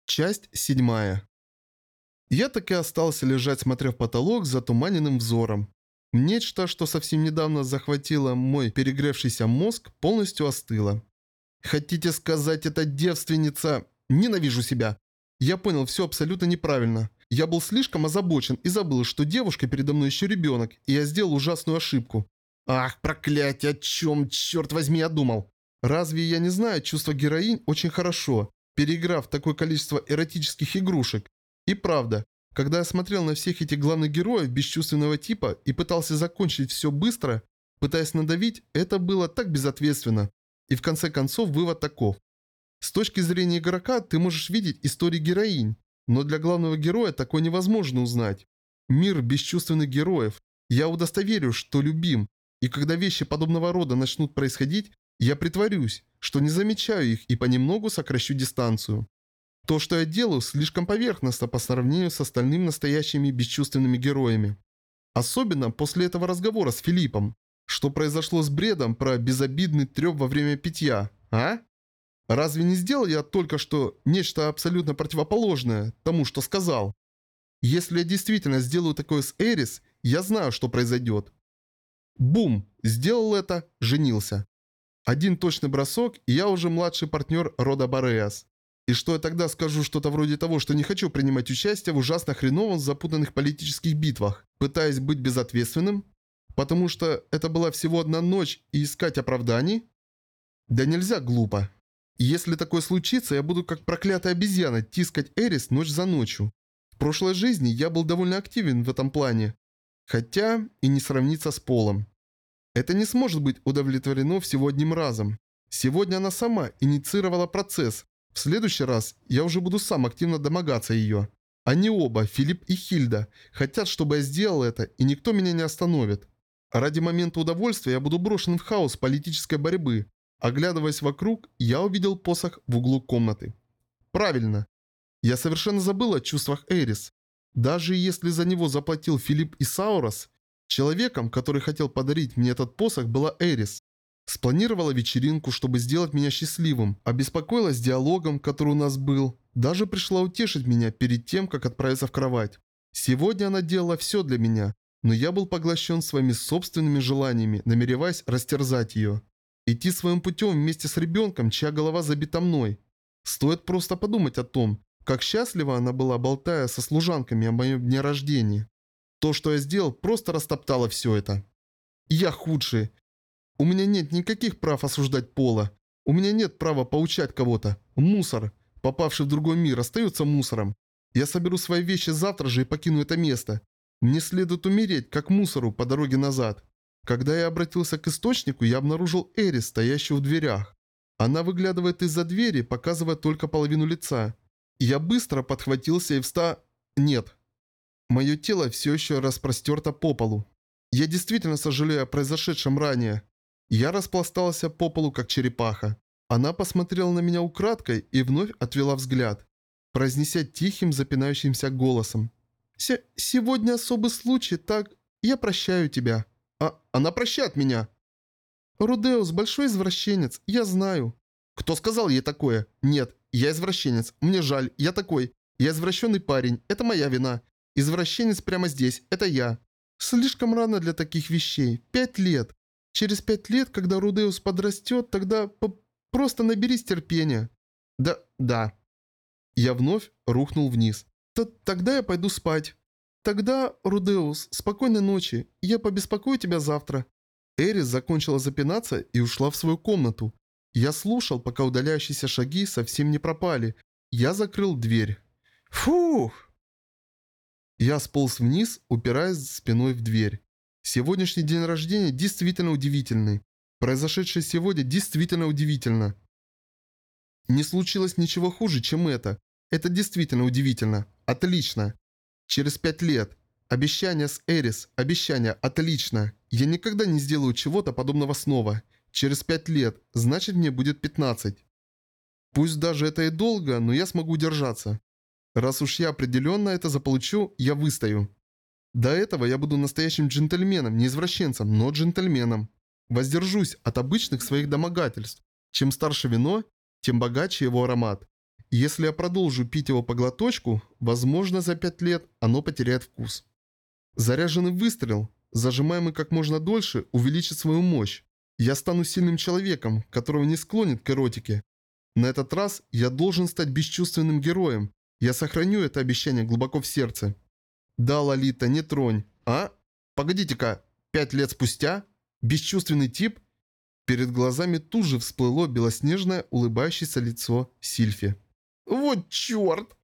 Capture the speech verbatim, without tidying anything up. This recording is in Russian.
Часть седьмая. Я так и остался лежать, смотря в потолок затуманенным взором. Нечто, что совсем недавно захватило мой перегревшийся мозг, полностью остыло. Хотите сказать, это девственница? Ненавижу себя. Я понял все абсолютно неправильно. Я был слишком озабочен и забыл, что девушка передо мной еще ребенок, и я сделал ужасную ошибку. Ах, проклятие, о чем, черт возьми, я думал? Разве я не знаю чувства героинь очень хорошо, переиграв такое количество эротических игрушек? И правда, когда я смотрел на всех этих главных героев бесчувственного типа и пытался закончить все быстро, пытаясь надавить, это было так безответственно. И в конце концов вывод таков. С точки зрения игрока ты можешь видеть истории героинь, но для главного героя такое невозможно узнать. Мир бесчувственных героев. Я удостоверюсь, что любим, и когда вещи подобного рода начнут происходить, я притворюсь, что не замечаю их и понемногу сокращу дистанцию. То, что я делаю, слишком поверхностно по сравнению с остальными настоящими бесчувственными героями. Особенно после этого разговора с Филиппом. Что произошло с бредом про безобидный трёп во время питья, а? Разве не сделал я только что нечто абсолютно противоположное тому, что сказал? Если я действительно сделаю такое с Эрис, я знаю, что произойдет. Бум! Сделал это, женился. Один точный бросок, и я уже младший партнер рода Бореас. И что я тогда скажу что-то вроде того, что не хочу принимать участие в ужасно хреновом запутанных политических битвах, пытаясь быть безответственным? Потому что это была всего одна ночь и искать оправданий? Да нельзя глупо. И если такое случится, я буду как проклятая обезьяна тискать Эрис ночь за ночью. В прошлой жизни я был довольно активен в этом плане. Хотя и не сравнится с Полом. Это не сможет быть удовлетворено всего одним разом. Сегодня она сама инициировала процесс. В следующий раз я уже буду сам активно домогаться ее. Они оба, Филипп и Хильда, хотят, чтобы я сделал это, и никто меня не остановит. Ради момента удовольствия я буду брошен в хаос политической борьбы. Оглядываясь вокруг, я увидел посох в углу комнаты. Правильно. Я совершенно забыл о чувствах Эрис. Даже если за него заплатил Филипп и Саурос, человеком, который хотел подарить мне этот посох, была Эрис. Спланировала вечеринку, чтобы сделать меня счастливым, обеспокоилась диалогом, который у нас был. Даже пришла утешить меня перед тем, как отправиться в кровать. Сегодня она делала все для меня, но я был поглощен своими собственными желаниями, намереваясь растерзать ее. Идти своим путем вместе с ребенком, чья голова забита мной. Стоит просто подумать о том, как счастлива она была, болтая со служанками о моем дне рождения. То, что я сделал, просто растоптало все это. Я худший. У меня нет никаких прав осуждать Пола. У меня нет права поучать кого-то. Мусор, попавший в другой мир, остается мусором. Я соберу свои вещи завтра же и покину это место. Мне следует умереть, как мусору, по дороге назад. Когда я обратился к источнику, я обнаружил Эрис, стоящую в дверях. Она выглядывает из-за двери, показывая только половину лица. Я быстро подхватился и вста... Нет. Мое тело все еще распростерто по полу. Я действительно сожалею о произошедшем ранее. Я распластался по полу, как черепаха. Она посмотрела на меня украдкой и вновь отвела взгляд, произнеся тихим, запинающимся голосом. «Се сегодня особый случай, так... Я прощаю тебя». «А, она прощает меня!» «Рудеус большой извращенец, я знаю». «Кто сказал ей такое?» «Нет, я извращенец, мне жаль, я такой. Я извращенный парень, это моя вина. Извращенец прямо здесь, это я». «Слишком рано для таких вещей. Пять лет. Через пять лет, когда Рудеус подрастет, тогда п просто наберись терпения». «Да, да». Я вновь рухнул вниз. Т «Тогда я пойду спать». «Тогда, Рудеус, спокойной ночи. Я побеспокою тебя завтра». Эрис закончила запинаться и ушла в свою комнату. Я слушал, пока удаляющиеся шаги совсем не пропали. Я закрыл дверь. Фух! Я сполз вниз, упираясь спиной в дверь. Сегодняшний день рождения действительно удивительный. Произошедшее сегодня действительно удивительно. Не случилось ничего хуже, чем это. Это действительно удивительно. Отлично. Через пять лет. Обещание с Эрис. Обещание. Отлично. Я никогда не сделаю чего-то подобного снова. Через пять лет. Значит, мне будет пятнадцать. Пусть даже это и долго, но я смогу держаться. Раз уж я определенно это заполучу, я выстою. До этого я буду настоящим джентльменом, не извращенцем, но джентльменом. Воздержусь от обычных своих домогательств. Чем старше вино, тем богаче его аромат. И если я продолжу пить его по глоточку, возможно, за пять лет оно потеряет вкус. Заряженный выстрел, зажимаемый как можно дольше, увеличит свою мощь. Я стану сильным человеком, которого не склонит к эротике. На этот раз я должен стать бесчувственным героем. Я сохраню это обещание глубоко в сердце. Да, Лолита, не тронь. А? Погодите-ка, пять лет спустя? Бесчувственный тип? Перед глазами тут же всплыло белоснежное улыбающееся лицо Сильфи. Вот черт!